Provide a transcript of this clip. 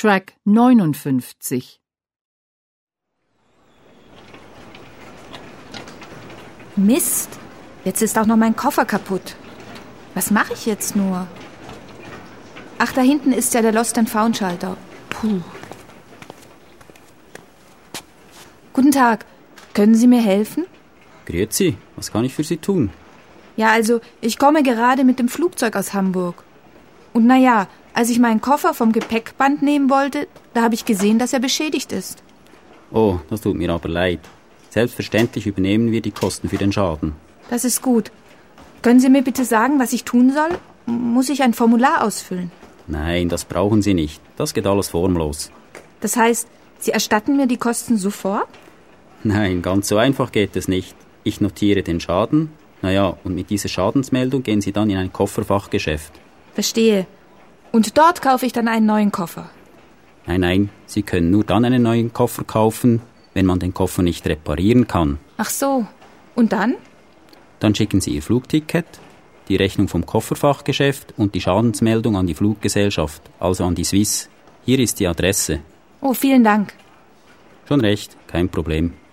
Track 59. Mist, jetzt ist auch noch mein Koffer kaputt. Was mache ich jetzt nur? Ach, da hinten ist ja der Lost and Found Schalter. Puh. Guten Tag, können Sie mir helfen? Grüezi, was kann ich für Sie tun? Ja, also, ich komme gerade mit dem Flugzeug aus Hamburg. Und naja, als ich meinen Koffer vom Gepäckband nehmen wollte, da habe ich gesehen, dass er beschädigt ist. Oh, das tut mir aber leid. Selbstverständlich übernehmen wir die Kosten für den Schaden. Das ist gut. Können Sie mir bitte sagen, was ich tun soll? Muss ich ein Formular ausfüllen? Nein, das brauchen Sie nicht. Das geht alles formlos. Das heißt, Sie erstatten mir die Kosten sofort? Nein, ganz so einfach geht es nicht. Ich notiere den Schaden. Naja, und mit dieser Schadensmeldung gehen Sie dann in ein Kofferfachgeschäft. Verstehe. Und dort kaufe ich dann einen neuen Koffer? Nein, Sie können nur dann einen neuen Koffer kaufen, wenn man den Koffer nicht reparieren kann. Ach so. Und dann? Dann schicken Sie Ihr Flugticket, die Rechnung vom Kofferfachgeschäft und die Schadensmeldung an die Fluggesellschaft, also an die Swiss. Hier ist die Adresse. Oh, vielen Dank. Schon recht, kein Problem.